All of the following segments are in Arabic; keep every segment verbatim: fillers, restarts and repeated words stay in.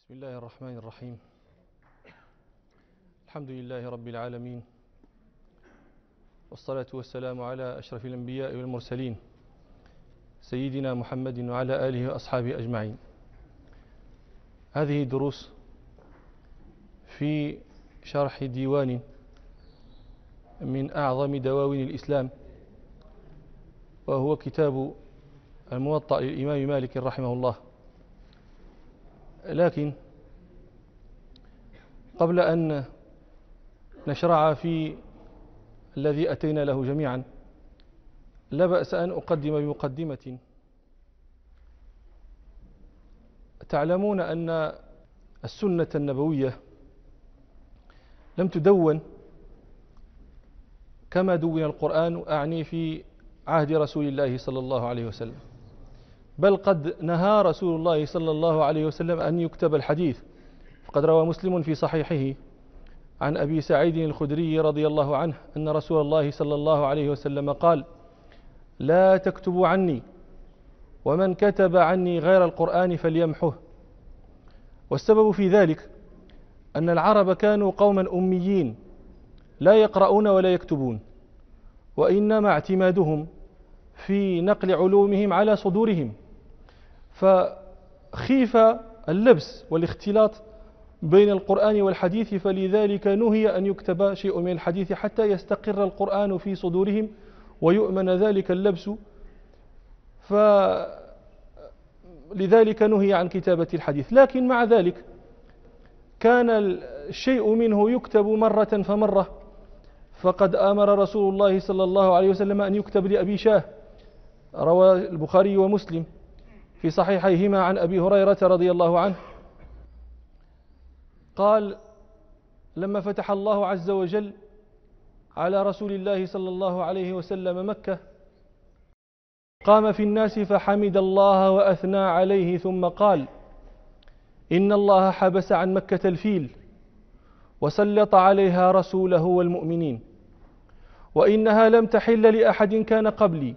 بسم الله الرحمن الرحيم. الحمد لله رب العالمين، والصلاة والسلام على أشرف الأنبياء والمرسلين سيدنا محمد وعلى آله وأصحابه أجمعين. هذه دروس في شرح ديوان من أعظم دواوين الإسلام، وهو كتاب الموطأ للإمام مالك رحمه الله. لكن قبل أن نشرع في الذي أتينا له جميعا، لا بأس أن أقدم بمقدمة. تعلمون أن السنة النبوية لم تدون كما دون القرآن، أعني في عهد رسول الله صلى الله عليه وسلم، بل قد نهى رسول الله صلى الله عليه وسلم أن يكتب الحديث. فقد روى مسلم في صحيحه عن أبي سعيد الخدري رضي الله عنه أن رسول الله صلى الله عليه وسلم قال: لا تكتبوا عني، ومن كتب عني غير القرآن فليمحه. والسبب في ذلك أن العرب كانوا قوما أميين لا يقرؤون ولا يكتبون، وإنما اعتمادهم في نقل علومهم على صدورهم، فخيف اللبس والاختلاط بين القرآن والحديث، فلذلك نهي أن يكتب شيء من الحديث حتى يستقر القرآن في صدورهم ويؤمن ذلك اللبس، فلذلك نهي عن كتابة الحديث. لكن مع ذلك كان الشيء منه يكتب مرة فمرة، فقد أمر رسول الله صلى الله عليه وسلم أن يكتب لأبي شاه. روى البخاري ومسلم في صحيحيهما عن أبي هريرة رضي الله عنه قال: لما فتح الله عز وجل على رسول الله صلى الله عليه وسلم مكة، قام في الناس فحمد الله وأثنى عليه، ثم قال: إن الله حبس عن مكة الفيل وسلط عليها رسوله والمؤمنين، وإنها لم تحل لأحد كان قبلي،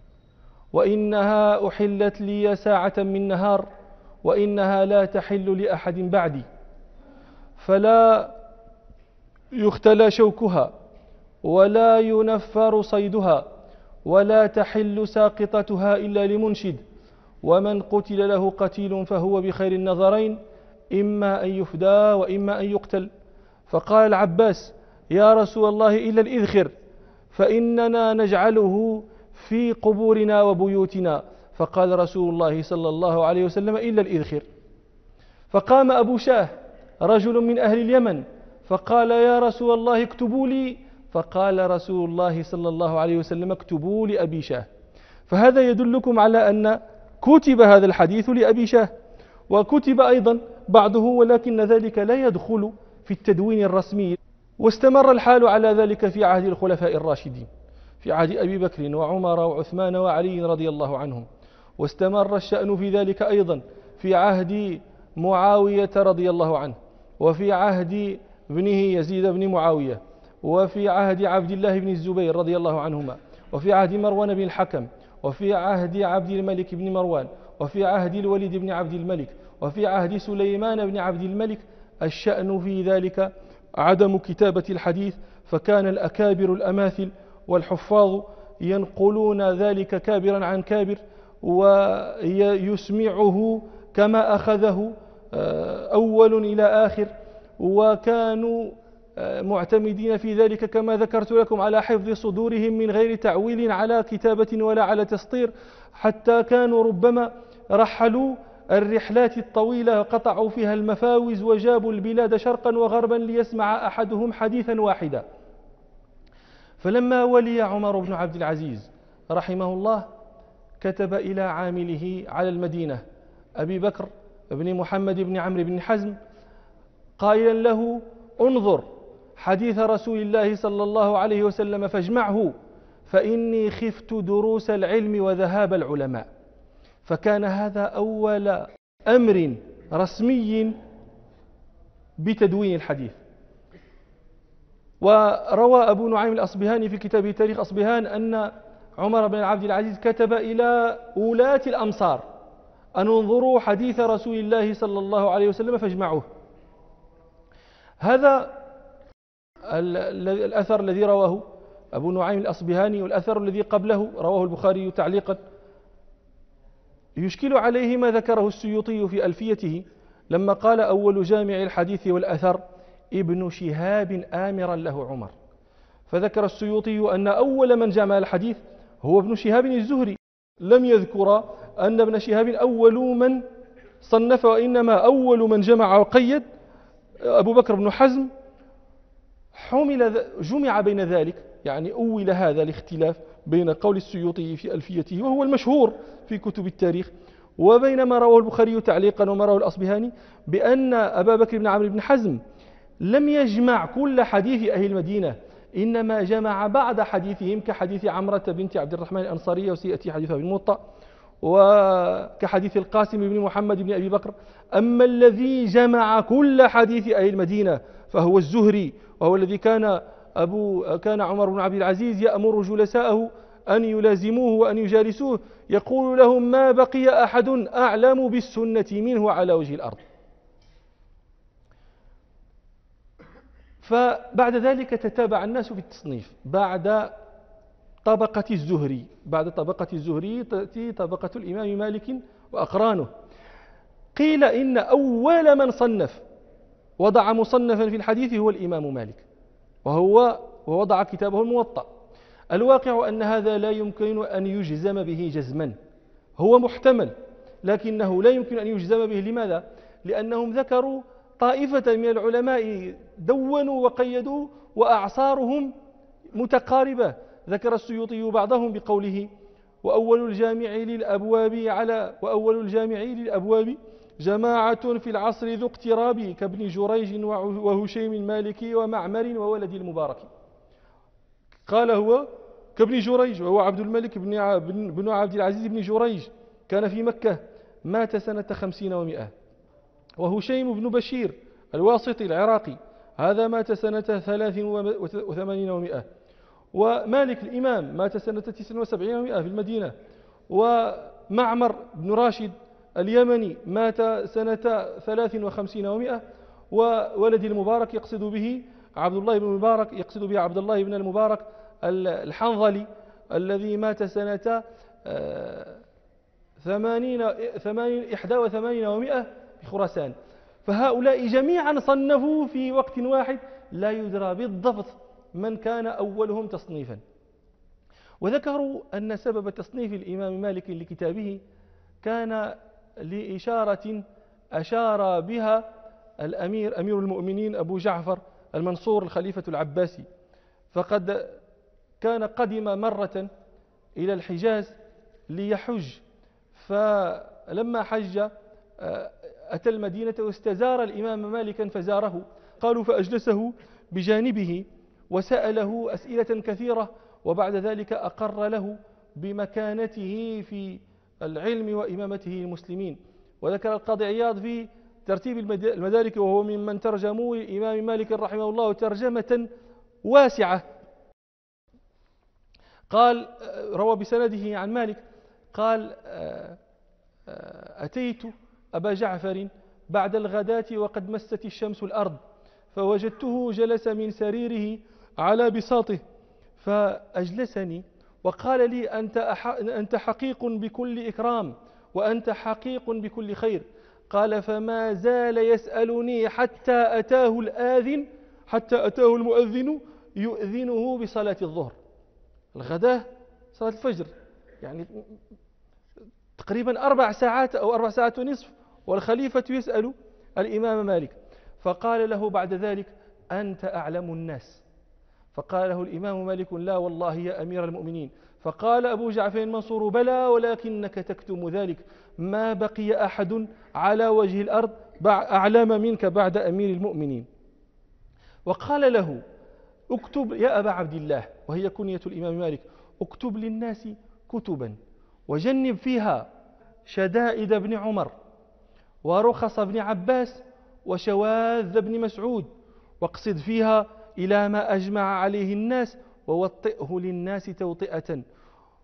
وإنها أحلت لي ساعة من نهار، وإنها لا تحل لأحد بعدي، فلا يختلى شوكها ولا ينفر صيدها ولا تحل ساقطتها إلا لمنشد، ومن قتل له قتيل فهو بخير النظرين، إما أن يفدى وإما أن يقتل. فقال العباس: يا رسول الله إلا الإذخر، فإننا نجعله في قبورنا وبيوتنا. فقال رسول الله صلى الله عليه وسلم: إلا الإذخر. فقام أبو شاه رجل من أهل اليمن فقال: يا رسول الله اكتبوا لي. فقال رسول الله صلى الله عليه وسلم: اكتبوا لأبي شاه. فهذا يدلكم على أن كتب هذا الحديث لأبي شاه، وكتب أيضا بعضه، ولكن ذلك لا يدخل في التدوين الرسمي. واستمر الحال على ذلك في عهد الخلفاء الراشدين، في عهد أبي بكر وعمر وعثمان وعلي رضي الله عنهم، واستمر الشأن في ذلك أيضا في عهد معاوية رضي الله عنه، وفي عهد ابنه يزيد بن معاوية، وفي عهد عبد الله بن الزبير رضي الله عنهما، وفي عهد مروان بن الحكم، وفي عهد عبد الملك بن مروان، وفي عهد الوليد بن عبد الملك، وفي عهد سليمان بن عبد الملك. الشأن في ذلك عدم كتابة الحديث، فكان الأكابر الأماثل والحفاظ ينقلون ذلك كابرا عن كابر ويسمعه كما أخذه أول إلى آخر، وكانوا معتمدين في ذلك كما ذكرت لكم على حفظ صدورهم من غير تعويل على كتابة ولا على تسطير، حتى كانوا ربما رحلوا الرحلات الطويلة وقطعوا فيها المفاوز وجابوا البلاد شرقا وغربا ليسمع أحدهم حديثا واحدا. فلما ولي عمر بن عبد العزيز رحمه الله كتب إلى عامله على المدينة أبي بكر بن محمد بن عمرو بن حزم قائلا له: انظر حديث رسول الله صلى الله عليه وسلم فاجمعه، فإني خفت دروس العلم وذهاب العلماء. فكان هذا أول أمر رسمي بتدوين الحديث. وروى أبو نعيم الأصبهاني في كتابه تاريخ أصبهان أن عمر بن عبد العزيز كتب إلى ولاة الأمصار أن انظروا حديث رسول الله صلى الله عليه وسلم فاجمعوه. هذا الأثر الذي رواه أبو نعيم الأصبهاني، والأثر الذي قبله رواه البخاري تعليقا. يشكل عليه ما ذكره السيوطي في ألفيته لما قال: أول جامع الحديث والأثر ابن شهاب آمرا له عمر. فذكر السيوطي أن أول من جمع الحديث هو ابن شهاب الزهري، لم يذكر أن ابن شهاب أول من صنف، وإنما أول من جمع وقيد أبو بكر بن حزم. حمل جمع بين ذلك، يعني أول هذا الاختلاف بين قول السيوطي في ألفيته وهو المشهور في كتب التاريخ، وبين ما رواه البخاري تعليقا وما رواه الأصبهاني، بأن أبا بكر بن عمرو بن حزم لم يجمع كل حديث أهل المدينة، إنما جمع بعض حديثهم كحديث عمرة بنت عبد الرحمن الأنصارية، وسيأتي حديثها في الموطأ، وكحديث القاسم بن محمد بن أبي بكر. أما الذي جمع كل حديث أهل المدينة فهو الزهري، وهو الذي كان أبو كان عمر بن عبد العزيز يأمر جلساءه أن يلازموه وأن يجالسوه، يقول لهم: ما بقي أحد أعلم بالسنة منه على وجه الأرض. فبعد ذلك تتابع الناس في التصنيف. بعد طبقة الزهري بعد طبقة الزهري تأتي طبقة الإمام مالك وأقرانه. قيل إن أول من صنف وضع مصنفا في الحديث هو الإمام مالك، وهو ووضع كتابه الموطأ. الواقع أن هذا لا يمكن أن يجزم به جزما، هو محتمل لكنه لا يمكن أن يجزم به. لماذا؟ لأنهم ذكروا طائفة من العلماء دونوا وقيدوا وأعصارهم متقاربة. ذكر السيوطي بعضهم بقوله: وأول الجامع للأبواب على وأول الجامع للأبواب جماعة في العصر ذو اقتراب كابن جريج وهشيم المالكي ومعمر وولد المبارك. قال هو كابن جريج، وهو عبد الملك بن عبد العزيز بن جريج، كان في مكة، مات سنة خمسين ومئة. وهشيم بن بشير الواسطي العراقي، هذا مات سنة ثلاث وثمانين ومئة. ومالك الإمام مات سنة تسع وسبعين ومئة في المدينة. ومعمر بن راشد اليمني مات سنة ثلاث وخمسين ومئة. وولد المبارك يقصد به عبد الله بن المبارك يقصد به عبد الله بن المبارك الحنظلي الذي مات سنة ثمانين ثمانين إحدى وثمانين ومئة في خراسان. فهؤلاء جميعا صنفوا في وقت واحد، لا يدرى بالضبط من كان أولهم تصنيفا. وذكروا أن سبب تصنيف الإمام مالك لكتابه كان لإشارة أشار بها الأمير أمير المؤمنين أبو جعفر المنصور الخليفة العباسي. فقد كان قدم مرة إلى الحجاز ليحج، فلما حج أتى المدينة واستزار الإمام مالكا فزاره. قالوا فأجلسه بجانبه وسأله أسئلة كثيرة، وبعد ذلك أقر له بمكانته في العلم وإمامته المسلمين. وذكر القاضي عياض في ترتيب المدارك، وهو ممن ترجموا الإمام مالك رحمه الله ترجمة واسعة. قال روى بسنده عن مالك قال: أتيت أبا جعفر بعد الغداة وقد مست الشمس الأرض، فوجدته جلس من سريره على بساطه، فأجلسني وقال لي: أنت, أنت حقيق بكل إكرام، وأنت حقيق بكل خير. قال: فما زال يسألني حتى أتاه الآذن حتى أتاه المؤذن يؤذنه بصلاة الظهر. الغداة صلاة الفجر، يعني تقريبا أربع ساعات أو أربع ساعات ونصف، والخليفة يسأل الإمام مالك. فقال له بعد ذلك: أنت أعلم الناس. فقال له الإمام مالك: لا والله يا أمير المؤمنين. فقال أبو جعفر المنصور: بلى ولكنك تكتم ذلك، ما بقي أحد على وجه الأرض أعلم منك بعد أمير المؤمنين. وقال له: اكتب يا أبا عبد الله، وهي كنية الإمام مالك، اكتب للناس كتبا وجنب فيها شدائد ابن عمر ورخص ابن عباس وشواذ ابن مسعود، واقصد فيها إلى ما أجمع عليه الناس، ووطئه للناس توطئة.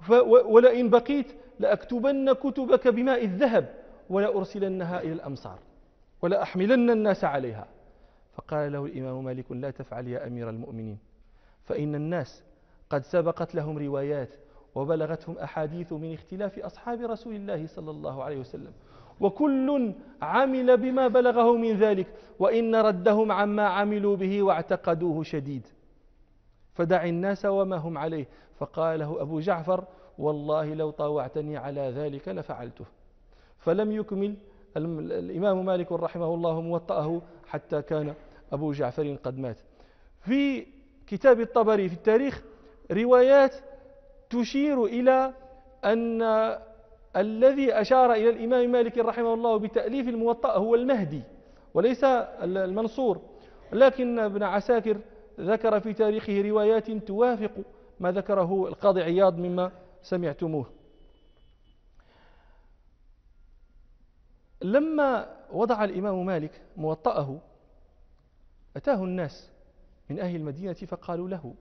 ولئن بقيت لأكتبن كتبك بماء الذهب ولأرسلنها إلى الأمصار ولأحملن الناس عليها. فقال له الإمام مالك: لا تفعل يا أمير المؤمنين، فإن الناس قد سبقت لهم روايات وبلغتهم أحاديث من اختلاف أصحاب رسول الله صلى الله عليه وسلم، وكل عمل بما بلغه من ذلك، وإن ردهم عما عملوا به واعتقدوه شديد، فدع الناس وما هم عليه. فقال له أبو جعفر: والله لو طاوعتني على ذلك لفعلته. فلم يكمل الإمام مالك رحمه الله موطأه حتى كان أبو جعفر قد مات. في كتاب الطبري في التاريخ روايات تشير إلى أن الذي أشار إلى الإمام مالك رحمه الله بتأليف الموطأ هو المهدي وليس المنصور، لكن ابن عساكر ذكر في تاريخه روايات توافق ما ذكره القاضي عياض مما سمعتموه. لما وضع الإمام مالك موطأه أتاه الناس من أهل المدينة فقالوا له: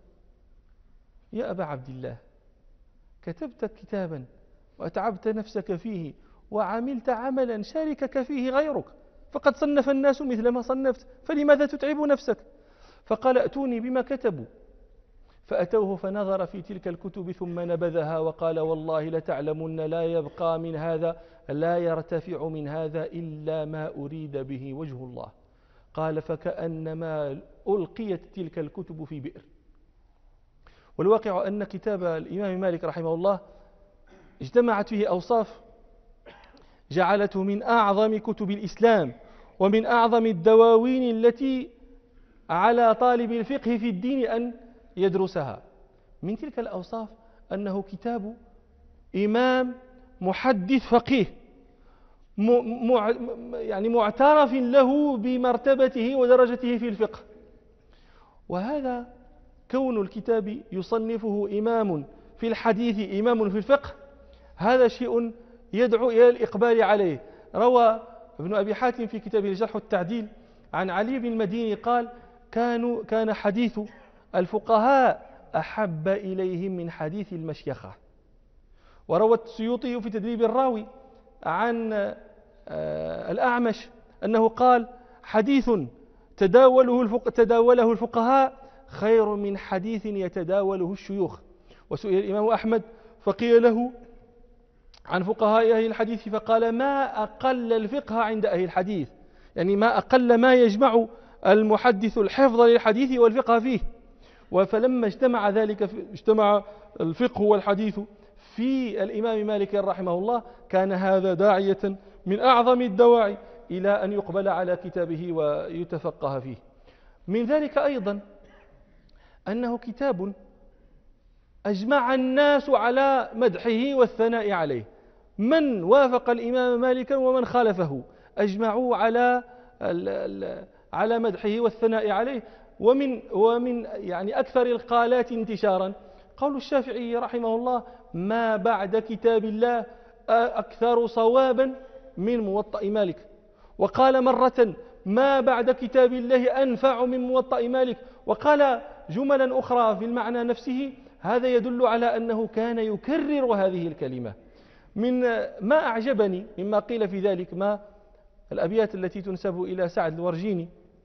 يا أبا عبد الله، كتبت كتابا وأتعبت نفسك فيه وعملت عملا شاركك فيه غيرك، فقد صنف الناس مثل ما صنفت، فلماذا تتعب نفسك؟ فقال: أتوني بما كتبوا. فأتوه فنظر في تلك الكتب ثم نبذها وقال: والله لتعلمن لا يبقى من هذا لا يرتفع من هذا إلا ما أريد به وجه الله. قال: فكأنما ألقيت تلك الكتب في بئر. والواقع أن كتاب الإمام مالك رحمه الله اجتمعت فيه أوصاف جعلته من أعظم كتب الإسلام ومن أعظم الدواوين التي على طالب الفقه في الدين أن يدرسها. من تلك الأوصاف أنه كتاب إمام محدث فقيه مع يعني معترف له بمرتبته ودرجته في الفقه. وهذا كون الكتاب يصنفه إمام في الحديث إمام في الفقه، هذا شيء يدعو إلى الإقبال عليه. روى ابن أبي حاتم في كتابه الجرح والتعديل عن علي بن المديني قال: كانوا كان حديث الفقهاء أحب إليهم من حديث المشيخة. وروى السيوطي في تدريب الراوي عن الأعمش أنه قال: حديث تداوله الفقهاء, تداوله الفقهاء خير من حديث يتداوله الشيوخ. وسئل الإمام أحمد فقيل له عن فقهاء أهل الحديث فقال: ما أقل الفقه عند أهل الحديث، يعني ما أقل ما يجمع المحدث الحفظ للحديث والفقه فيه. فلما اجتمع ذلك اجتمع الفقه والحديث في الإمام مالك رحمه الله كان هذا داعية من أعظم الدواعي إلى أن يقبل على كتابه ويتفقه فيه. من ذلك أيضا أنه كتاب أجمع الناس على مدحه والثناء عليه، من وافق الإمام مالكا ومن خالفه أجمعوا على على مدحه والثناء عليه. ومن ومن يعني أكثر القالات انتشارا قول الشافعي رحمه الله: ما بعد كتاب الله أكثر صوابا من موطأ مالك. وقال مرة: ما بعد كتاب الله أنفع من موطأ مالك. وقال جملا أخرى في المعنى نفسه. هذا يدل على أنه كان يكرر هذه الكلمة. من ما أعجبني مما قيل في ذلك ما الأبيات التي تنسب إلى سعد الورجيني،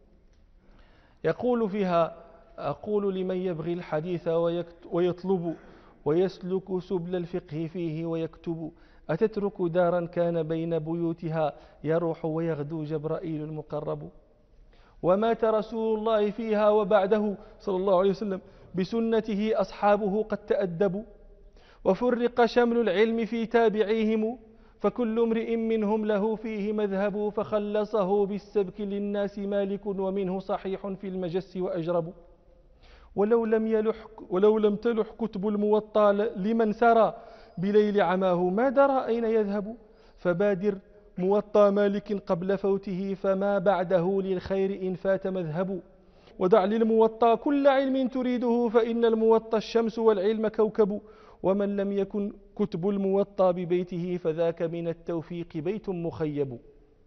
يقول فيها: أقول لمن يبغي الحديث ويطلب ويسلك سبل الفقه فيه ويكتب، أتترك دارا كان بين بيوتها يروح ويغدو جبرائيل المقرب، ومات رسول الله فيها وبعده صلى الله عليه وسلم بسنته أصحابه قد تأدبوا، وفرق شمل العلم في تابعيهم فكل امرئ منهم له فيه مذهب، فخلصه بالسبك للناس مالك ومنه صحيح في المجس وأجرب. ولو لم يلح ولو لم تلح كتب الموطى لمن سرى بليل عماه ما درى أين يذهب، فبادر موطى مالك قبل فوته فما بعده للخير إن فات مذهب، ودع للموطى كل علم تريده فإن الموطى الشمس والعلم كوكب، ومن لم يكن كتب الموطى ببيته فذاك من التوفيق بيت مخيب.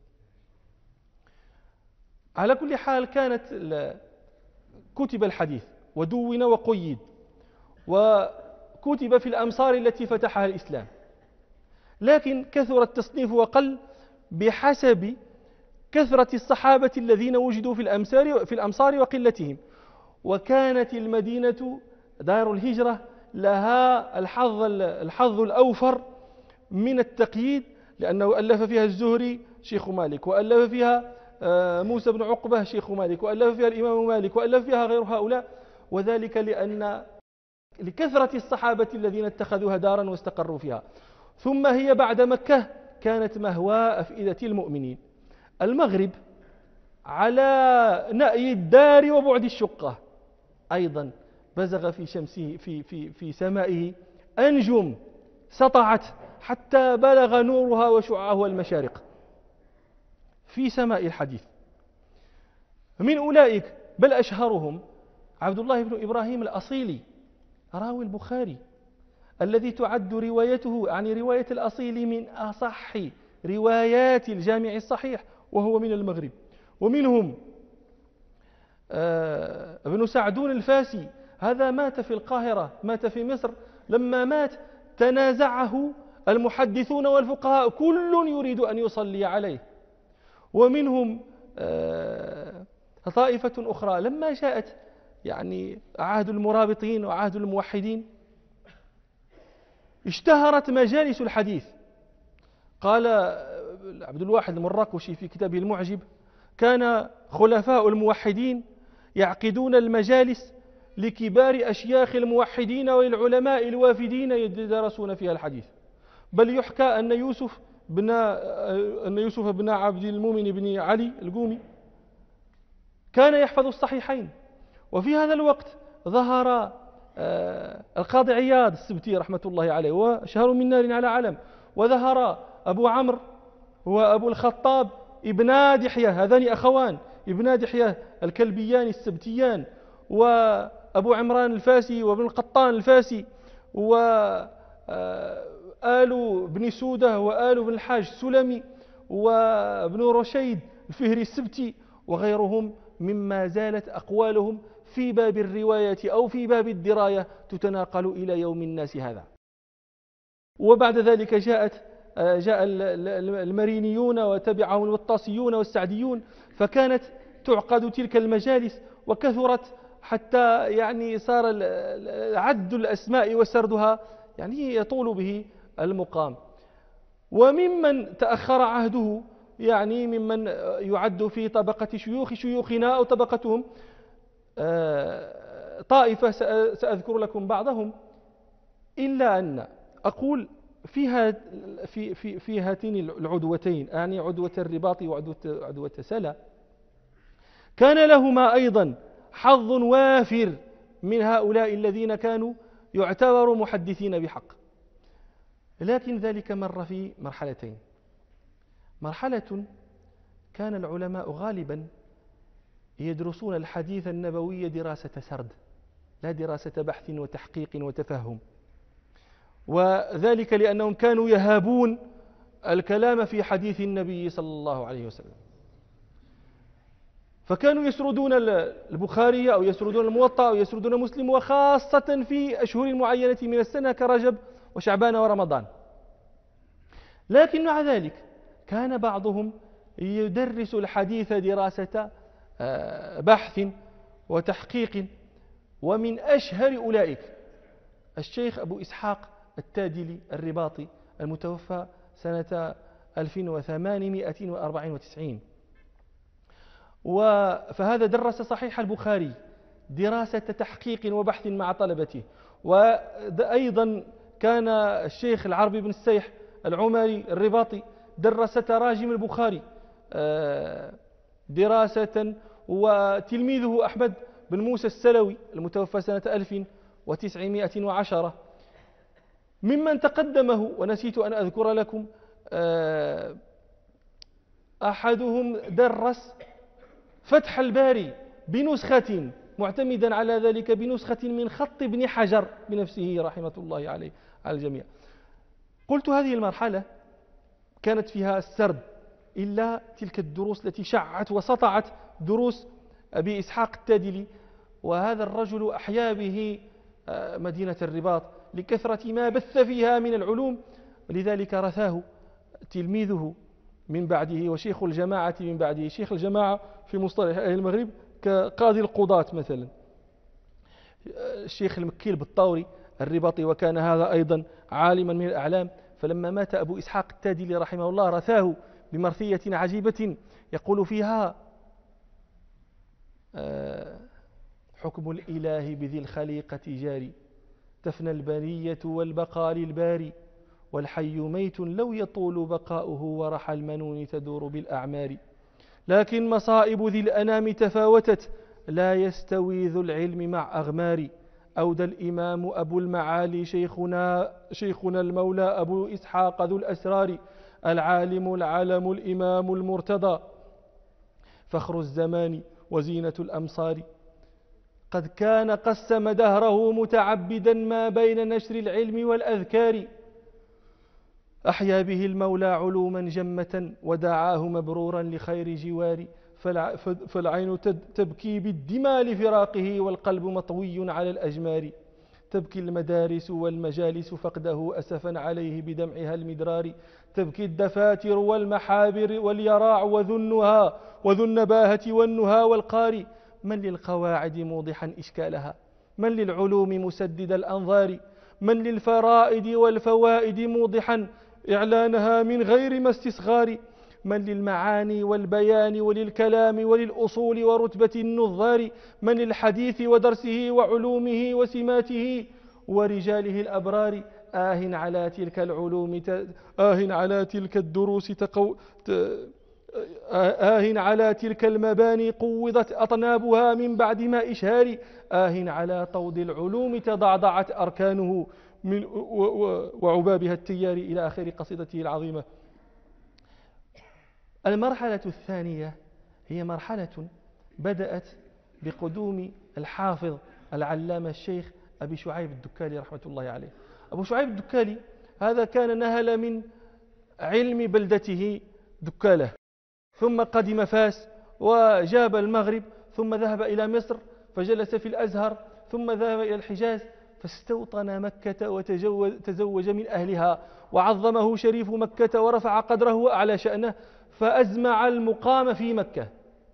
على كل حال كانت كتب الحديث ودون وقيد، كتب في الأمصار التي فتحها الإسلام، لكن كثر التصنيف وقل بحسب كثرة الصحابة الذين وجدوا في الأمصار في الأمصار وقلتهم. وكانت المدينة دار الهجرة لها الحظ الحظ الأوفر من التقييد، لأنه ألف فيها الزهري شيخ مالك، وألف فيها موسى بن عقبة شيخ مالك، وألف فيها الإمام مالك، وألف فيها غير هؤلاء، وذلك لأن لكثرة الصحابة الذين اتخذوها دارا واستقروا فيها. ثم هي بعد مكة كانت مهوى أفئدة المؤمنين. المغرب على نأي الدار وبعد الشقة أيضا بزغ في شمسه في في في سمائه أنجم سطعت حتى بلغ نورها وشعاعها المشارق في سماء الحديث. من أولئك بل أشهرهم عبد الله بن إبراهيم الأصيلي راوي البخاري، الذي تعد روايته عن رواية الأصيل من أصح روايات الجامع الصحيح، وهو من المغرب. ومنهم ابن سعدون الفاسي، هذا مات في القاهرة، مات في مصر. لما مات تنازعه المحدثون والفقهاء، كل يريد أن يصلي عليه. ومنهم طائفة أخرى لما جاءت يعني عهد المرابطين وعهد الموحدين اشتهرت مجالس الحديث. قال عبد الواحد المراقشي في كتابه المعجب: كان خلفاء الموحدين يعقدون المجالس لكبار أشياخ الموحدين وللعلماء الوافدين يدرسون فيها الحديث. بل يحكى أن يوسف بن أن يوسف بن عبد المؤمن بن علي القومي كان يحفظ الصحيحين. وفي هذا الوقت ظهر القاضي عياض السبتي رحمة الله عليه، وشهر من نار على علم، وظهر أبو عمرو وأبو الخطاب ابنا دحية، هذان أخوان ابنا دحية الكلبيان السبتيان، وأبو عمران الفاسي وابن القطان الفاسي، وآل بن سودة وآل بن الحاج السلمي وابن رشيد الفهري السبتي وغيرهم، مما زالت أقوالهم في باب الرواية أو في باب الدراية تتناقل إلى يوم الناس هذا. وبعد ذلك جاءت جاء المرينيون وتبعهم الوطاسيون والسعديون، فكانت تعقد تلك المجالس وكثرت حتى يعني صار عد الأسماء وسردها يعني يطول به المقام. وممن تأخر عهده يعني ممن يعد في طبقة شيوخ شيوخنا أو طبقتهم طائفة سأذكر لكم بعضهم، إلا أن أقول فيها في في في هاتين العدوتين، يعني عدوة الرباط وعدوة عدوة سلا، كان لهما أيضا حظ وافر من هؤلاء الذين كانوا يعتبروا محدثين بحق. لكن ذلك مر في مرحلتين. مرحلة كان العلماء غالبا يدرسون الحديث النبوي دراسة سرد، لا دراسة بحث وتحقيق وتفهم، وذلك لأنهم كانوا يهابون الكلام في حديث النبي صلى الله عليه وسلم، فكانوا يسردون البخاري أو يسردون الموطأ أو يسردون مسلم، وخاصة في أشهر معينة من السنة كرجب وشعبان ورمضان. لكن مع ذلك كان بعضهم يدرس الحديث دراسة بحث وتحقيق، ومن أشهر أولئك الشيخ أبو إسحاق التادلي الرباطي المتوفى سنة ألف وثمانمائة وأربعة وتسعين. فهذا درس صحيح البخاري دراسة تحقيق وبحث مع طلبته. وأيضا كان الشيخ العربي بن السيح العمري الرباطي درس تراجم البخاري دراسة، وتلميذه أحمد بن موسى السلوي المتوفى سنة ألف وتسعمائة وعشرة. ممن تقدمه ونسيت أن أذكر لكم أحدهم درس فتح الباري بنسخة، معتمدا على ذلك بنسخة من خط ابن حجر بنفسه رحمة الله عليه على الجميع. قلت هذه المرحلة كانت فيها السرد، إلا تلك الدروس التي شعت وسطعت، دروس أبي إسحاق التادلي. وهذا الرجل أحيا به مدينة الرباط، لكثرة ما بث فيها من العلوم، لذلك رثاه تلميذه من بعده وشيخ الجماعة من بعده. شيخ الجماعة في مصطلح أهل المغرب كقاضي القضاة مثلا، الشيخ المكي البطاوري الرباطي، وكان هذا أيضا عالما من الأعلام. فلما مات أبو إسحاق التادلي رحمه الله رثاه بمرثية عجيبة يقول فيها: حكم الإله بذي الخليقة جاري، تفنى البرية والبقاء للباري، والحي ميت لو يطول بقاؤه، ورحى المنون تدور بالأعمار. لكن مصائب ذي الأنام تفاوتت، لا يستوي ذو العلم مع أغمار. أودى الإمام أبو المعالي شيخنا, شيخنا المولى أبو إسحاق ذو الأسرار، العالم العلم الإمام المرتضى، فخر الزمان وزينة الأمصار. قد كان قسم دهره متعبدا ما بين نشر العلم والأذكار، أحيا به المولى علوما جمة، ودعاه مبرورا لخير جوار. فالعين تبكي بالدماء لفراقه، والقلب مطوي على الأجمار. تبكي المدارس والمجالس فقده، أسفا عليه بدمعها المدرار. تبكي الدفاتر والمحابر واليراع وذو النهى وذو النباهة والنهى والقار. من للقواعد موضحا إشكالها، من للعلوم مسدد الأنظار، من للفرائد والفوائد موضحا إعلانها من غير ما استصغار. من للمعاني والبيان وللكلام وللأصول ورتبة النظار. من للحديث ودرسه وعلومه وسماته ورجاله الأبرار. آه على تلك العلوم ت... آه على تلك الدروس تقو... ت... آه على تلك المباني قوضت أطنابها من بعد ما إشهار. آه على طود العلوم تضعضعت أركانه من و... و... وعبابها التيار، إلى آخر قصيدته العظيمة. المرحلة الثانية هي مرحلة بدأت بقدوم الحافظ العلامة الشيخ أبي شعيب الدكالي رحمة الله عليه. أبو شعيب الدكالي هذا كان نهل من علم بلدته دكالة، ثم قدم فاس وجاب المغرب، ثم ذهب إلى مصر فجلس في الأزهر، ثم ذهب إلى الحجاز فاستوطن مكة وتزوج من أهلها، وعظمه شريف مكة ورفع قدره وأعلى شأنه، فأزمع المقام في مكة.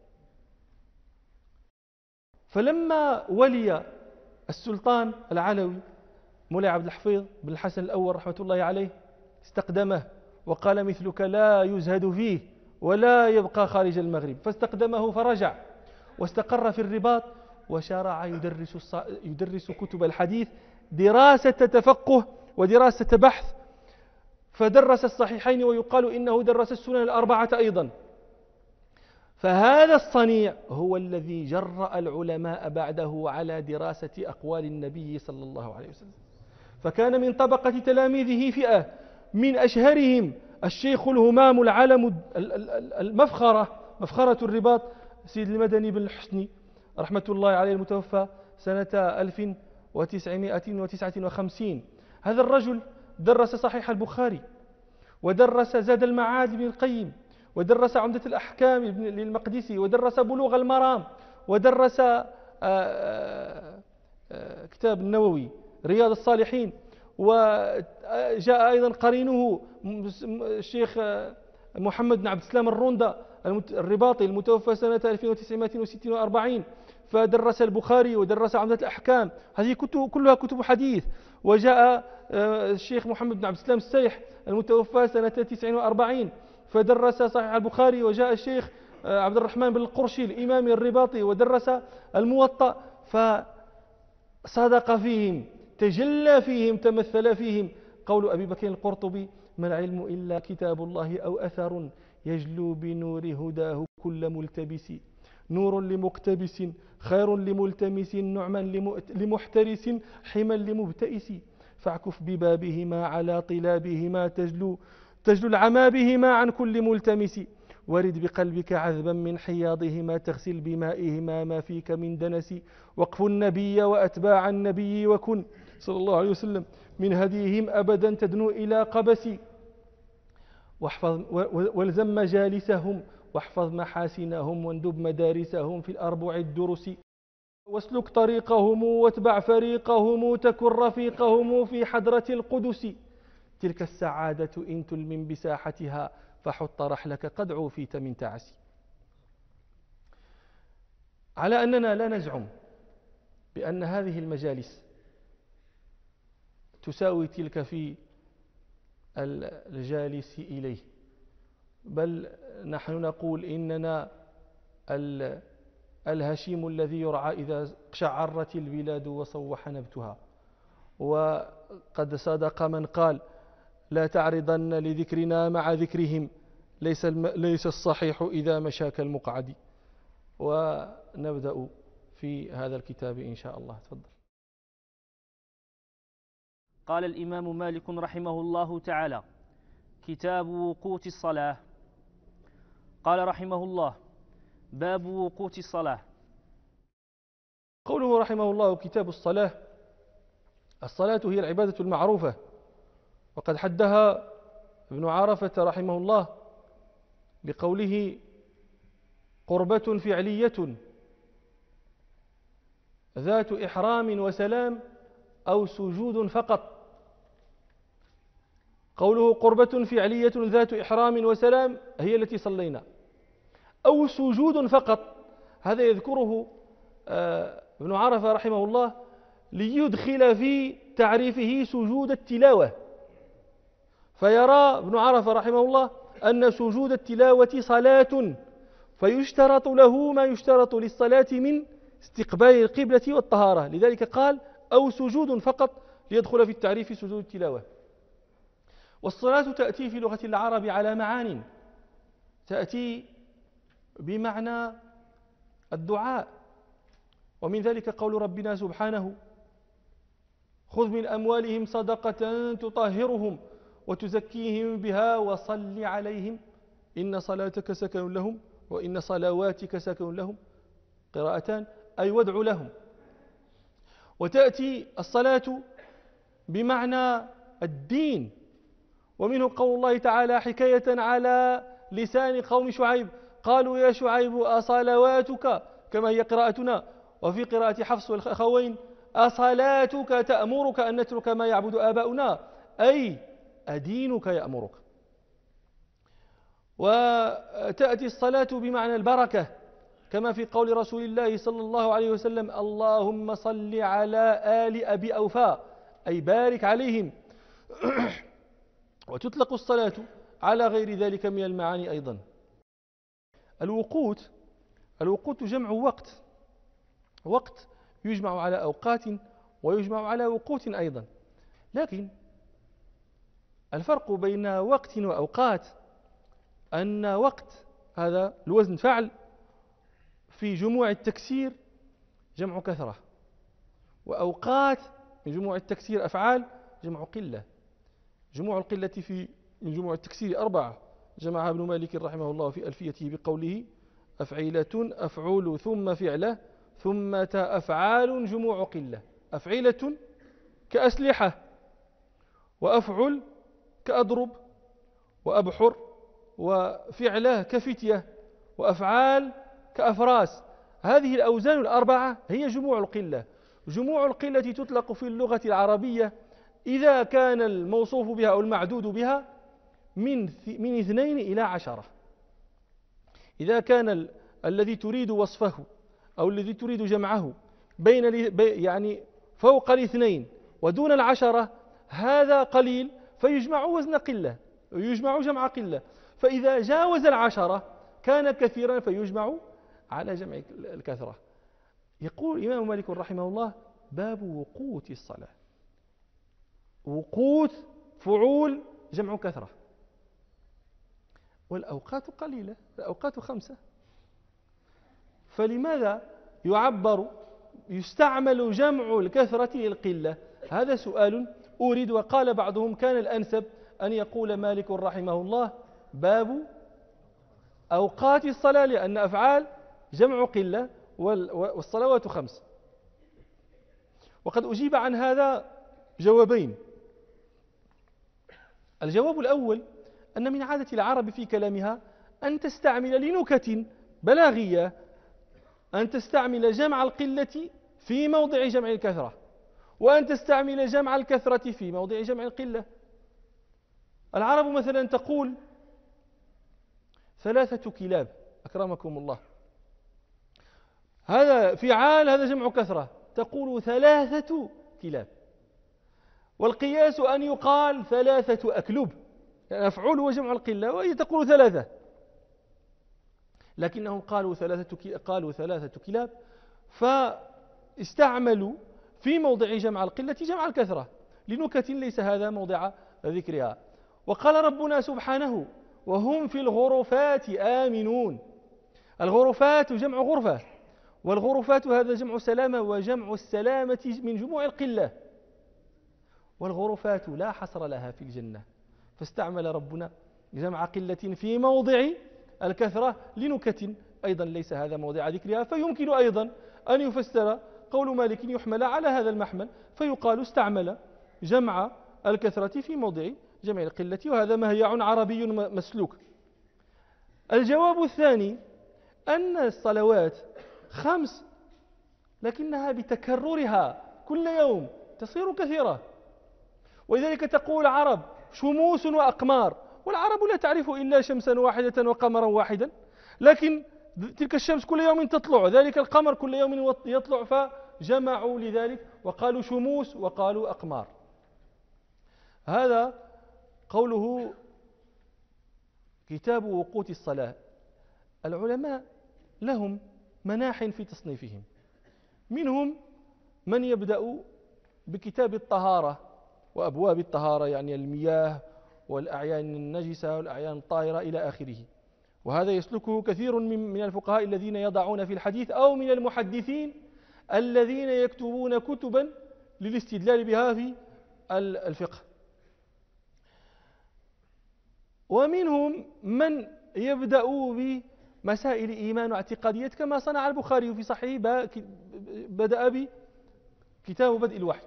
فلما ولي السلطان العلوي مولاي عبد الحفيظ بن الحسن الأول رحمة الله عليه استقدمه وقال: مثلك لا يزهد فيه ولا يبقى خارج المغرب. فاستقدمه فرجع واستقر في الرباط، وشرع يدرس, يدرس كتب الحديث دراسة تفقه ودراسة بحث، فدرس الصحيحين، ويقال إنه درس السنن الأربعة أيضا. فهذا الصنيع هو الذي جرأ العلماء بعده على دراسة أقوال النبي صلى الله عليه وسلم. فكان من طبقة تلاميذه فئة من أشهرهم الشيخ الهمام العلم المفخرة مفخرة الرباط سيد المدني بن الحسني رحمة الله عليه، المتوفى سنة ألف وتسعمائة وتسعة وخمسين. هذا الرجل درس صحيح البخاري، ودرس زاد المعاد لابن القيم، ودرس عمدة الأحكام للمقدسي، ودرس بلوغ المرام، ودرس آآ آآ كتاب النووي رياض الصالحين. وجاء أيضا قرينه الشيخ محمد بن عبد السلام الرندة الرباطي المتوفى سنة ألف وتسعمائة وستة وأربعين، فدرس البخاري ودرس عمدة الأحكام، هذه كتب كلها كتب حديث. وجاء الشيخ محمد بن عبد السلام السيح المتوفى سنة تسعين وأربعين، فدرس صحيح البخاري. وجاء الشيخ عبد الرحمن بن القرشي الإمام الرباطي ودرس الموطأ، فصدق فيهم، تجلى فيهم، تمثل فيهم قول أبي بكر القرطبي: ما العلم إلا كتاب الله أو أثر يجلو بنور هداه كل ملتبس، نور لمقتبس خير لملتمس، نعما لمحترس حما لمبتئس، فاعكف ببابهما على طلابهما تجلو تجلو العمى بهما عن كل ملتمس، ورد بقلبك عذبا من حياضهما تغسل بمائهما ما فيك من دنس، وقف النبي وأتباع النبي وكن صلى الله عليه وسلم من هديهم أبدا تدنو إلى قبس، واحفظ والزم مجالسهم واحفظ محاسنهم واندب مدارسهم في الأربع الدرس. واسلك طريقهم واتبع فريقهم تكن رفيقهم في حضرة القدس، تلك السعادة إن تلمن بساحتها فحط رحلك قد عوفيت من تعسي. على أننا لا نزعم بأن هذه المجالس تساوي تلك في الجالس إليه، بل نحن نقول إننا الهشيم الذي يرعى إذا شعرت البلاد وصوح نبتها. وقد صدق من قال لا تعرضن لذكرنا مع ذكرهم، ليس, ليس الصحيح إذا مشاك المقعد. ونبدأ في هذا الكتاب إن شاء الله. تفضل. قال الإمام مالك رحمه الله تعالى: كتاب وقوت الصلاة. قال رحمه الله: باب وقوت الصلاة. قوله رحمه الله كتاب الصلاة، الصلاة هي العبادة المعروفة، وقد حدها ابن عرفة رحمه الله بقوله: قربة فعلية ذات إحرام وسلام أو سجود فقط. قوله قربة فعلية ذات إحرام وسلام هي التي صلينا، أو سجود فقط، هذا يذكره ابن عرفة رحمه الله ليدخل في تعريفه سجود التلاوة. فيرى ابن عرفة رحمه الله أن سجود التلاوة صلاة، فيشترط له ما يشترط للصلاة من استقبال القبلة والطهارة، لذلك قال أو سجود فقط ليدخل في التعريف سجود التلاوة. والصلاة تأتي في لغة العرب على معان، تأتي بمعنى الدعاء، ومن ذلك قول ربنا سبحانه: خذ من أموالهم صدقة تطهرهم وتزكيهم بها وصل عليهم إن صلاتك سكن لهم وإن صلواتك سكن لهم، قراءتان، أي وادع لهم. وتأتي الصلاة بمعنى الدين، ومنه قول الله تعالى حكاية على لسان قوم شعيب: قالوا يا شعيب أصلواتك، كما هي قراءتنا، وفي قراءة حفص والأخوين أصلاتك تأمرك أن نترك ما يعبد آباؤنا، أي أدينك يأمرك. وتأتي الصلاة بمعنى البركة، كما في قول رسول الله صلى الله عليه وسلم: اللهم صل على آل أبي أوفى، أي بارك عليهم. وتطلق الصلاة على غير ذلك من المعاني أيضا. الوقوت، الوقوت جمع وقت، وقت يجمع على أوقات ويجمع على وقوت أيضا، لكن الفرق بين وقت وأوقات أن وقت هذا الوزن فعل، في جموع التكسير جمع كثرة، وأوقات من جموع التكسير أفعال جمع قلة. جموع القلة في من جموع التكسير أربعة، جمعها ابن مالك رحمه الله في ألفيته بقوله: أفعيلة أفعول ثم فعلة ثم أفعال جموع قلة. أفعيلة كأسلحة، وأفعل كأضرب وأبحر، وفعلة كفتية، وأفعال كأفراس. هذه الأوزان الأربعة هي جموع القلة. جموع القلة تطلق في اللغة العربية إذا كان الموصوف بها أو المعدود بها من من اثنين إلى عشرة. إذا كان ال... الذي تريد وصفه أو الذي تريد جمعه بين ال... يعني فوق الاثنين ودون العشرة، هذا قليل فيجمع وزن قلة ويجمع جمع قلة. فإذا جاوز العشرة كان كثيرا فيجمع على جمع الكثرة. يقول الإمام مالك رحمه الله: باب وقوت الصلاة. وقوت فعول جمع كثرة، والأوقات قليلة، الأوقات خمسة، فلماذا يعبر يستعمل جمع الكثرة للقلة؟ هذا سؤال أريد. وقال بعضهم: كان الأنسب أن يقول مالك رحمه الله باب أوقات الصلاة، لأن أفعال جمع قلة والصلوات خمس. وقد أجيب عن هذا جوابين. الجواب الأول أن من عادة العرب في كلامها أن تستعمل لنكت بلاغية أن تستعمل جمع القلة في موضع جمع الكثرة، وأن تستعمل جمع الكثرة في موضع جمع القلة. العرب مثلا تقول ثلاثة كلاب أكرمكم الله، هذا فعال، هذا جمع كثرة، تقول ثلاثة كلاب. والقياس أن يقال ثلاثة أكلب، يعني أفعول وجمع القلة، وهي تقول ثلاثة، لكنهم قالوا ثلاثة قالوا ثلاثة كلاب، فاستعملوا في موضع جمع القلة جمع الكثرة لنكت ليس هذا موضع ذكرها. وقال ربنا سبحانه: وهم في الغرفات آمنون. الغرفات جمع غرفة، والغرفات هذا جمع سلامة، وجمع السلامة من جموع القلة، والغرفات لا حصر لها في الجنة، فاستعمل ربنا جمع قلة في موضع الكثرة لنكت أيضا ليس هذا موضع ذكرها. فيمكن أيضا أن يفسر قول مالك يحمل على هذا المحمل، فيقال استعمل جمع الكثرة في موضع جمع القلة، وهذا مهيع عربي مسلوك. الجواب الثاني أن الصلوات خمس، لكنها بتكررها كل يوم تصير كثيرة، ولذلك تقول العرب شموس وأقمار، والعرب لا تعرف إلا شمسا واحدة وقمرا واحدا، لكن تلك الشمس كل يوم تطلع، ذلك القمر كل يوم يطلع، فجمعوا لذلك وقالوا شموس وقالوا أقمار. هذا قوله كتاب وقوت الصلاة. العلماء لهم مناح في تصنيفهم، منهم من يبدأ بكتاب الطهارة وأبواب الطهارة، يعني المياه والأعيان النجسة والأعيان الطاهرة إلى آخره، وهذا يسلكه كثير من الفقهاء الذين يضعون في الحديث، أو من المحدثين الذين يكتبون كتبا للاستدلال بها في الفقه. ومنهم من يبدأ بمسائل إيمان واعتقاديات كما صنع البخاري في صحيحه، بدأ بكتاب بدء الوحي.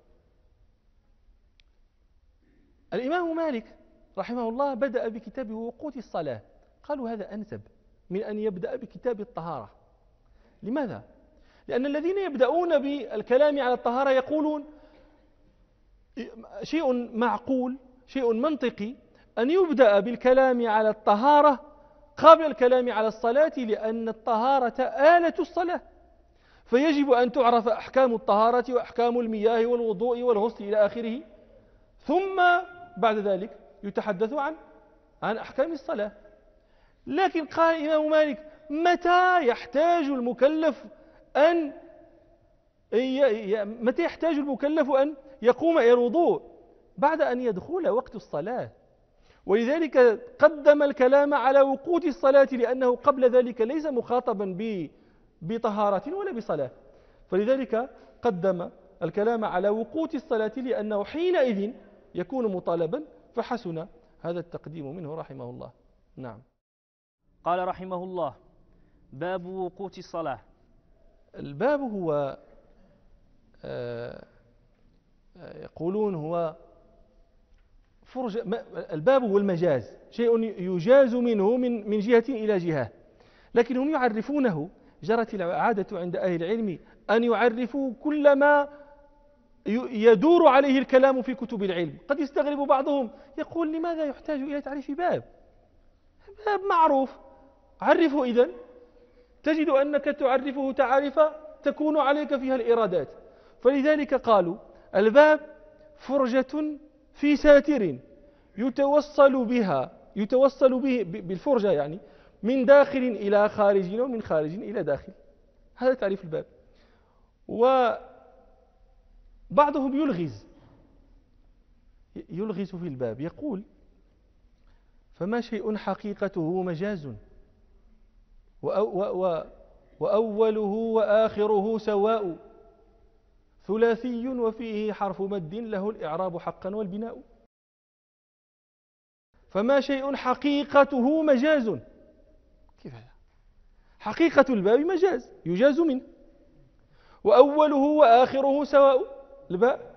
الإمام مالك رحمه الله بدأ بكتاب وقوت الصلاة، قالوا هذا أنسب من أن يبدأ بكتاب الطهارة. لماذا؟ لأن الذين يبدأون بالكلام على الطهارة يقولون شيء معقول، شيء منطقي أن يبدأ بالكلام على الطهارة قبل الكلام على الصلاة، لأن الطهارة آلة الصلاة، فيجب أن تعرف أحكام الطهارة وأحكام المياه والوضوء والغسل إلى آخره، ثم بعد ذلك يتحدث عن عن أحكام الصلاة. لكن قال الإمام مالك: متى يحتاج المكلف أن متى يحتاج المكلف أن يقوم إلى الوضوء؟ بعد أن يدخل وقت الصلاة، ولذلك قدم الكلام على وقوت الصلاة، لأنه قبل ذلك ليس مخاطبا بطهارة ولا بصلاة، فلذلك قدم الكلام على وقوت الصلاة، لأنه حينئذ يكون مطالبا، فحسن هذا التقديم منه رحمه الله. نعم. قال رحمه الله: باب وقوت الصلاة. الباب هو يقولون هو فرج، الباب هو المجاز، شيء يجاز منه من من جهة إلى جهة، لكن هم يعرفونه، جرت العادة عند أهل العلم أن يعرفوا كل ما يدور عليه الكلام في كتب العلم. قد يستغرب بعضهم يقول: لماذا يحتاج إلى تعريف باب؟ باب معروف، عرفه إذن، تجد أنك تعرفه تعريف تكون عليك فيها الإرادات. فلذلك قالوا الباب فرجة في ساتر يتوصل بها يتوصل به بالفرجة، يعني من داخل إلى خارج ومن خارج إلى داخل، هذا تعريف الباب. وبعضهم يلغز يلغز في الباب، يقول: فما شيء حقيقته مجاز وأوله وآخره سواء، ثلاثي وفيه حرف مد له الإعراب حقا والبناء. فما شيء حقيقته مجاز، كيف هذا؟ حقيقة الباب مجاز يجاز منه، وأوله وآخره سواء، الباء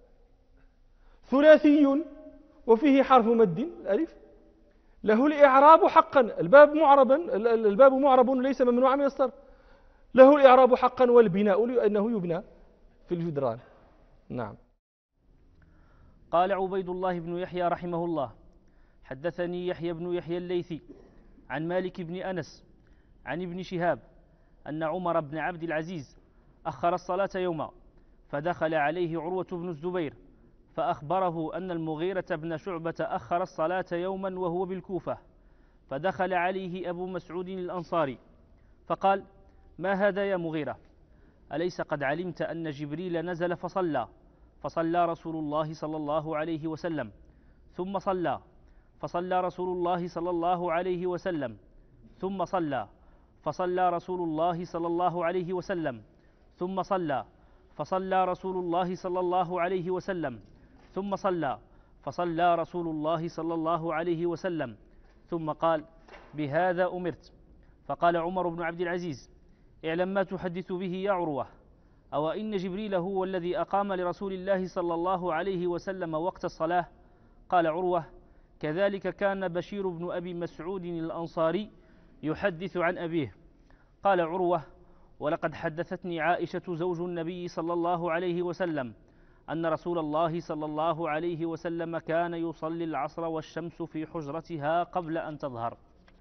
ثلاثي وفيه حرف مد الألف له الإعراب حقا، الباب معربا الباب معرب ليس ممنوعا من الصرف، له الإعراب حقا والبناء لأنه يبنى في الجدران. نعم. قال عبيد الله بن يحيى رحمه الله: حدثني يحيى بن يحيى الليثي عن مالك بن أنس عن ابن شهاب أن عمر بن عبد العزيز أخر الصلاة يوما، فدخل عليه عروة بن الزبير فأخبره أن المغيرة بن شعبة أخر الصلاة يوما وهو بالكوفة، فدخل عليه أبو مسعود الأنصاري فقال: ما هذا يا مغيرة؟ أليس قد علمت أن جبريل نزل فصلى فصلى رسول الله صلى الله عليه وسلم ثم صلى فصلى رسول الله صلى الله عليه وسلم ثم صلى فصلى رسول الله صلى الله عليه وسلم ثم صلى فصلى رسول الله صلى الله عليه وسلم ثم صلى فصلى رسول الله صلى الله عليه وسلم ثم قال: بهذا أمرت. فقال عمر بن عبد العزيز: اعلم ما تحدث به يا عروة، أو إن جبريل هو الذي أقام لرسول الله صلى الله عليه وسلم وقت الصلاة؟ قال عروة: كذلك كان بشير بن أبي مسعود الأنصاري يحدث عن أبيه. قال عروة: ولقد حدثتني عائشة زوج النبي صلى الله عليه وسلم أن رسول الله صلى الله عليه وسلم كان يصلي العصر والشمس في حجرتها قبل أن تظهر.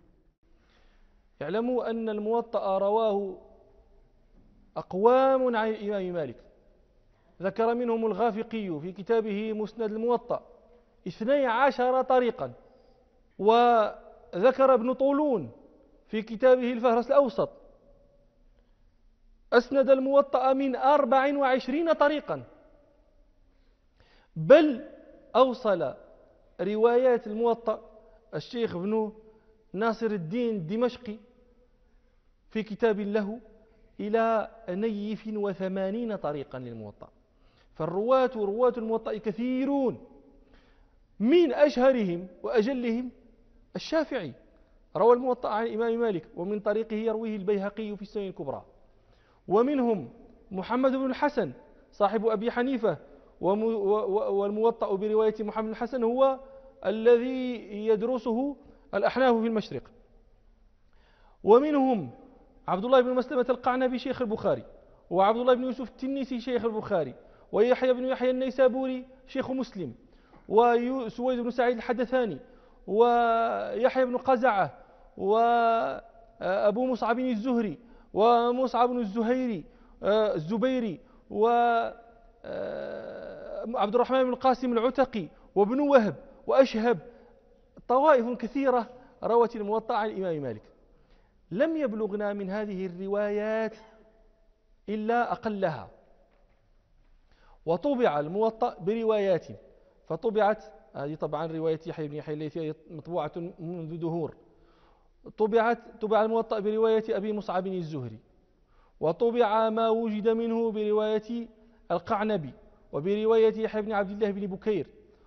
اعلموا أن الموطأ رواه أقوام عن الإمام مالك، ذكر منهم الغافقي في كتابه مسند الموطأ اثني عشر طريقا، وذكر ابن طولون في كتابه الفهرس الأوسط أسند الموطأ من أربع وعشرين طريقا، بل أوصل روايات الموطأ الشيخ ابن ناصر الدين الدمشقي في كتاب له إلى نيف وثمانين طريقا للموطأ. فالرواة رواة الموطأ كثيرون، من أشهرهم وأجلهم الشافعي روى الموطأ عن الإمام مالك ومن طريقه يرويه البيهقي في السنن الكبرى، ومنهم محمد بن الحسن صاحب أبي حنيفة، والموطأ برواية محمد بن الحسن هو الذي يدرسه الأحناف في المشرق، ومنهم عبد الله بن مسلمة القعنبي شيخ البخاري، وعبد الله بن يوسف التنيسي شيخ البخاري، ويحيى بن يحيى النيسابوري شيخ مسلم، وسويد بن سعيد الحدثاني، ويحيى بن قزعة، وأبو مصعب الزهري، ومصعب الزهيري الزبيري، وعبد الرحمن بن القاسم العتقي، وابن وهب، وأشهب، طوائف كثيرة روت الموطأ عن الإمام مالك. لم يبلغنا من هذه الروايات إلا أقلها، وطبع الموطأ بروايات، فطبعت هذه طبعا رواية يحيى بن يحيى الليثي مطبوعة منذ دهور، طبعت طبع الموطأ برواية أبي مصعب الزهري، وطبع ما وجد منه برواية القعنبي، وبرواية يحيى بن عبد الله بن بكير،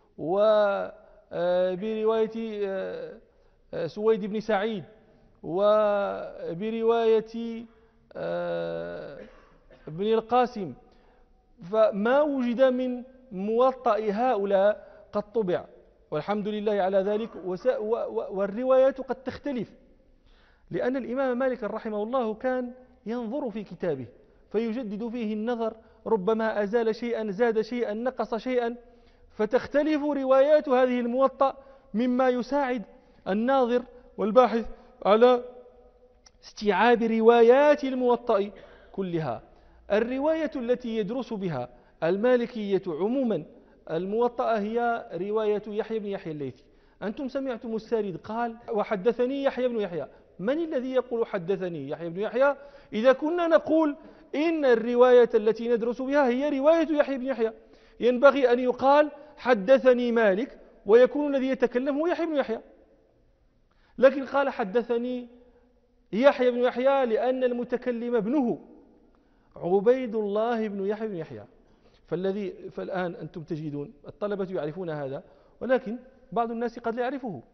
وبرواية سويد بن سعيد، وبرواية ابن القاسم. فما وجد من موطأ هؤلاء قد طبع، والحمد لله على ذلك. والروايات قد تختلف، لأن الإمام مالك رحمه الله كان ينظر في كتابه فيجدد فيه النظر، ربما أزال شيئا، زاد شيئا، نقص شيئا، فتختلف روايات هذه الموطأ، مما يساعد الناظر والباحث على استيعاب روايات الموطأ كلها. الرواية التي يدرس بها المالكية عموما الموطأ هي رواية يحيى بن يحيى الليثي. أنتم سمعتم السارد قال: وحدثني يحيى بن يحيى. من الذي يقول حدثني يحيى بن يحيى؟ إذا كنا نقول إن الرواية التي ندرس بها هي رواية يحيى بن يحيى، ينبغي أن يقال حدثني مالك، ويكون الذي يتكلم هو يحيى بن يحيى، لكن قال حدثني يحيى بن يحيى لأن المتكلم ابنه عبيد الله بن يحيى بن يحيى. فالذي فالآن أنتم تجدون الطلبة يعرفون هذا، ولكن بعض الناس قد لا يعرفه.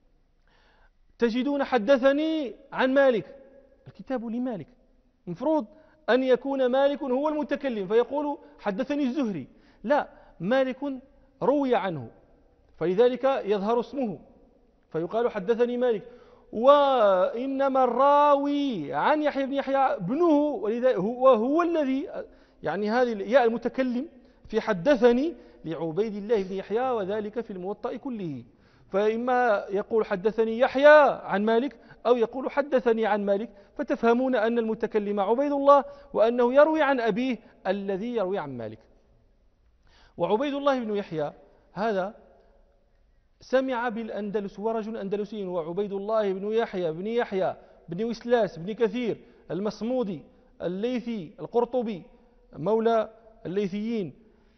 تجدون حدثني عن مالك، الكتاب لمالك، المفروض أن يكون مالك هو المتكلم فيقول حدثني الزهري، لا، مالك روي عنه فلذلك يظهر اسمه فيقال حدثني مالك. وإنما الراوي عن يحيى بن يحيى ابنه، وهو الذي يعني هذه الياء المتكلم في حدثني لعبيد الله بن يحيى، وذلك في الموطأ كله. فإما يقول حدثني يحيى عن مالك أو يقول حدثني عن مالك، فتفهمون أن المتكلم عبيد الله، وأنه يروي عن أبيه الذي يروي عن مالك. وعبيد الله بن يحيى هذا سمع بالأندلس، ورجل أندلسي، وعبيد الله بن يحيى بن يحيى بن وسلاس بن كثير المصمودي الليثي القرطبي مولى الليثيين،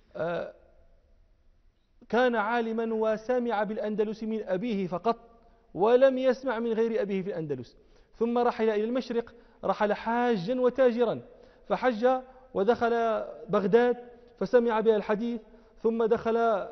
كان عالما وسمع بالأندلس من أبيه فقط، ولم يسمع من غير أبيه في الأندلس. ثم رحل إلى المشرق، رحل حاجا وتاجرا، فحج ودخل بغداد فسمع بها الحديث، ثم دخل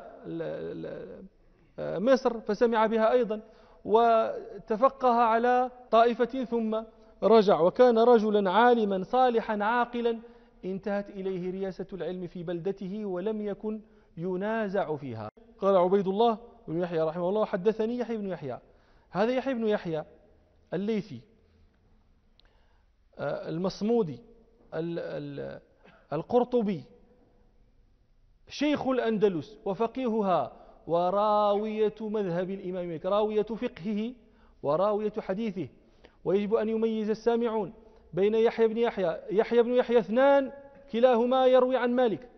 مصر فسمع بها أيضا، وتفقه على طائفة ثم رجع، وكان رجلا عالما صالحا عاقلا انتهت إليه رياسة العلم في بلدته ولم يكن ينازع فيها. قال عبيد الله بن يحيى رحمه الله: حدثني يحيى بن يحيى. هذا يحيى بن يحيى الليثي المصمودي القرطبي شيخ الأندلس وفقيهها وراوية مذهب الإمام مالك، راوية فقهه وراوية حديثه. ويجب أن يميز السامعون بين يحيى بن يحيى يحيى بن يحيى اثنان كلاهما يروي عن مالك،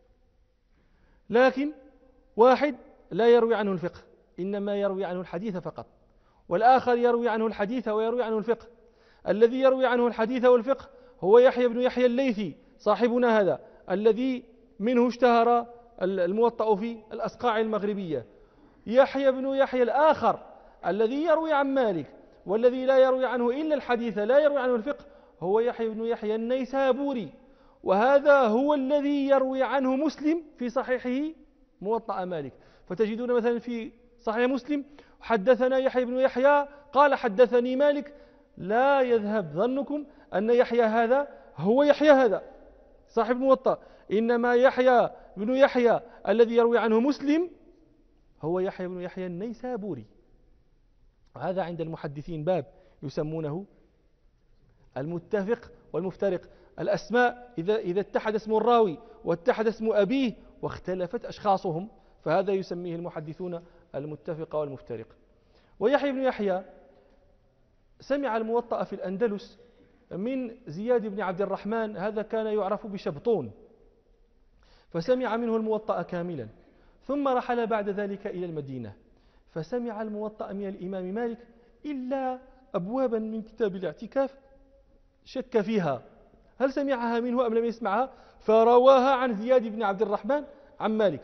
لكن واحد لا يروي عنه الفقه، إنما يروي عنه الحديث فقط، والآخر يروي عنه الحديث ويروي عنه الفقه. الذي يروي عنه الحديث والفقه هو يحيى بن يحيى الليثي صاحبنا هذا، الذي منه اشتهر الموطأ في الأصقاع المغربية. يحيى بن يحيى الآخر الذي يروي عن مالك والذي لا يروي عنه إلا الحديث لا يروي عنه الفقه هو يحيى بن يحيى النيسابوري، وهذا هو الذي يروي عنه مسلم في صحيحه موطأ مالك. فتجدون مثلا في صحيح مسلم: حدثنا يحيى بن يحيى قال حدثني مالك. لا يذهب ظنكم أن يحيى هذا هو يحيى هذا صاحب الموطأ، إنما يحيى بن يحيى الذي يروي عنه مسلم هو يحيى بن يحيى النيسابوري. وهذا عند المحدثين باب يسمونه المتفق والمفترق. الأسماء إذا إذا اتحد اسم الراوي واتحد اسم أبيه واختلفت أشخاصهم فهذا يسميه المحدثون المتفق والمفترق. ويحيى بن يحيى سمع الموطأ في الأندلس من زياد بن عبد الرحمن، هذا كان يعرف بشبطون، فسمع منه الموطأ كاملا، ثم رحل بعد ذلك إلى المدينة فسمع الموطأ من الإمام مالك إلا أبوابا من كتاب الاعتكاف شك فيها هل سمعها منه أم لم يسمعها، فرواها عن زياد بن عبد الرحمن عن مالك.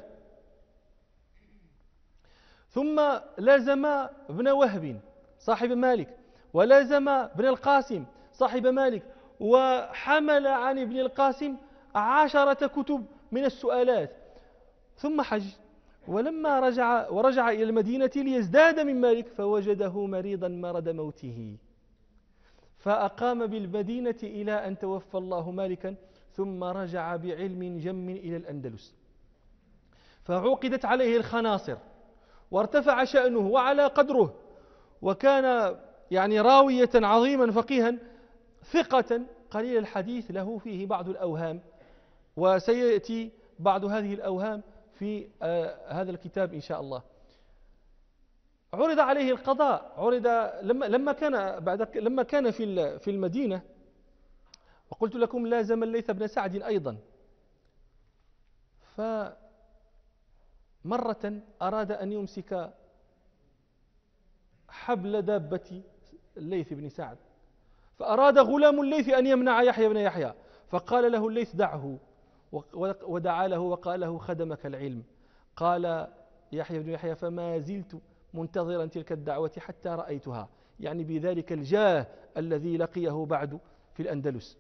ثم لازم ابن وهب صاحب مالك، ولازم ابن القاسم صاحب مالك، وحمل عن ابن القاسم عشرة كتب من السؤالات، ثم حج. ولما رجع ورجع إلى المدينة ليزداد من مالك فوجده مريضا مرض موته، فأقام بالمدينة إلى أن توفى الله مالكا، ثم رجع بعلم جم إلى الأندلس، فعقدت عليه الخناصر وارتفع شأنه وعلى قدره، وكان يعني راوية عظيما فقيها ثقة قليل الحديث له فيه بعض الأوهام، وسيأتي بعض هذه الأوهام في آه هذا الكتاب إن شاء الله. عرض عليه القضاء، عرض لما لما كان بعد لما كان في في المدينة، وقلت لكم لازم الليث بن سعد أيضا، فمرة أراد أن يمسك حبل دابة الليث بن سعد، فأراد غلام الليث أن يمنع يحيى بن يحيى، فقال له الليث: دعه، ودعا له وقال له: خدمك العلم. قال يحيى بن يحيى: فما زلت منتظرا تلك الدعوة حتى رأيتها، يعني بذلك الجاه الذي لقيه بعد في الأندلس.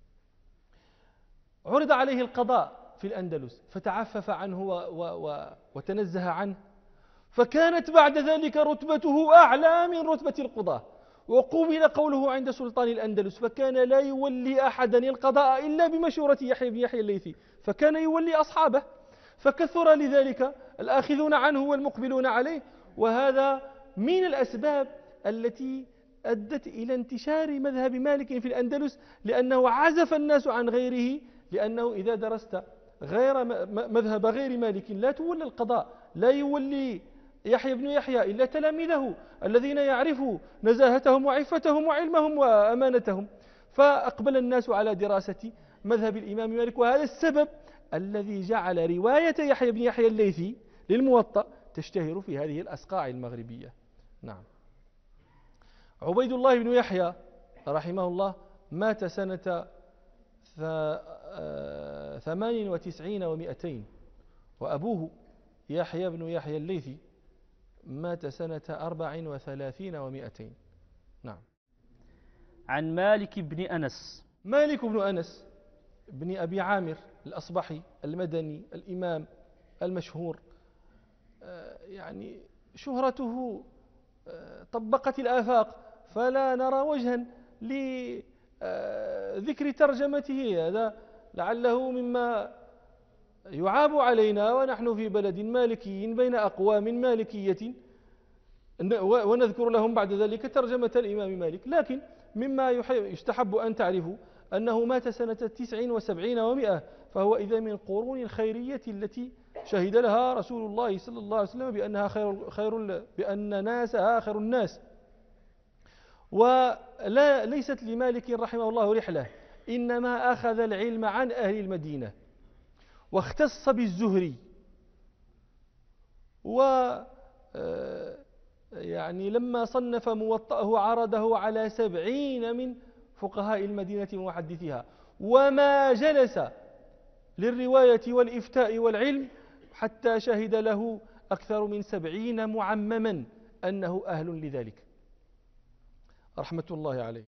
عرض عليه القضاء في الأندلس فتعفف عنه و و و وتنزه عنه، فكانت بعد ذلك رتبته أعلى من رتبة القضاة، وقبل قوله عند سلطان الأندلس، فكان لا يولي أحدا القضاء إلا بمشورة يحيى بن يحيى الليثي، فكان يولي أصحابه، فكثر لذلك الآخذون عنه والمقبلون عليه. وهذا من الأسباب التي أدت إلى انتشار مذهب مالك في الأندلس، لأنه عزف الناس عن غيره. لأنه إذا درست غير مذهب غير مالك لا تولى القضاء، لا يولي يحيى بن يحيى إلا تلاميذه الذين يعرفوا نزاهتهم وعفتهم وعلمهم وأمانتهم. فأقبل الناس على دراسة مذهب الإمام مالك، وهذا السبب الذي جعل رواية يحيى بن يحيى الليثي للموطأ تشتهر في هذه الأصقاع المغربية. نعم. عبيد الله بن يحيى رحمه الله مات سنة ثمان وتسعين ومئتين، وأبوه يحيى بن يحيى الليثي مات سنة أربع وثلاثين ومئتين. نعم. عن مالك بن أنس. مالك بن أنس بن أبي عامر الأصبحي المدني الإمام المشهور، يعني شهرته طبقت الآفاق، فلا نرى وجها لذكر ترجمته. هذا لعله مما يعاب علينا ونحن في بلد مالكي بين أقوام مالكية، ونذكر لهم بعد ذلك ترجمة الإمام مالك. لكن مما يستحب أن تعرفوا أنه مات سنة تسع وسبعين ومئة، فهو إذا من القرون الخيرية التي شهد لها رسول الله صلى الله عليه وسلم بأنها خير, خير بأن ناسها خير الناس. ولا ليست لمالك رحمه الله رحلة، إنما أخذ العلم عن أهل المدينة، واختص بالزهري، و يعني لما صنف موطأه عرضه على سبعين من فقهاء المدينة ومحدثيها، وما جلس للرواية والإفتاء والعلم حتى شهد له أكثر من سبعين معمما أنه أهل لذلك رحمة الله عليه.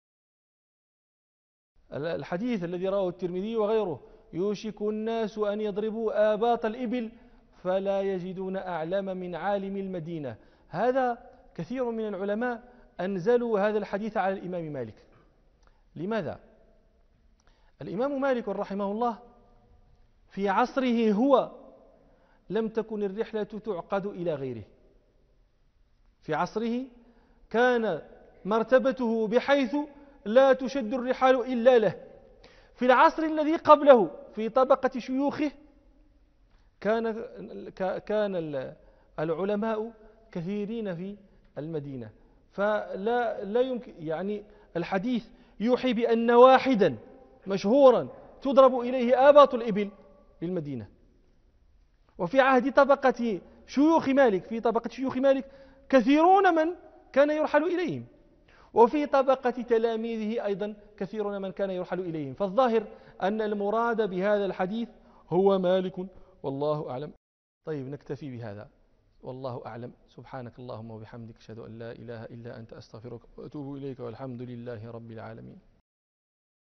الحديث الذي رواه الترمذي وغيره: يوشك الناس أن يضربوا آباط الإبل فلا يجدون أعلم من عالم المدينة. هذا كثير من العلماء أنزلوا هذا الحديث على الإمام مالك. لماذا؟ الإمام مالك رحمه الله في عصره هو لم تكن الرحلة تعقد إلى غيره. في عصره كان مرتبته بحيث لا تشد الرحال إلا له. في العصر الذي قبله في طبقة شيوخه كان كان العلماء كثيرين في المدينة، فلا لا يمكن، يعني الحديث يوحي بأن واحدا مشهورا تضرب إليه آباط الإبل بالمدينة. وفي عهد طبقة شيوخ مالك في طبقة شيوخ مالك كثيرون من كان يرحل إليهم، وفي طبقة تلاميذه أيضا كثيرون من كان يرحل إليهم. فالظاهر أن المراد بهذا الحديث هو مالك، والله أعلم. طيب نكتفي بهذا، والله أعلم. سبحانك اللهم وبحمدك، أشهد أن لا إله إلا أنت، أستغفرك وأتوب إليك، والحمد لله رب العالمين.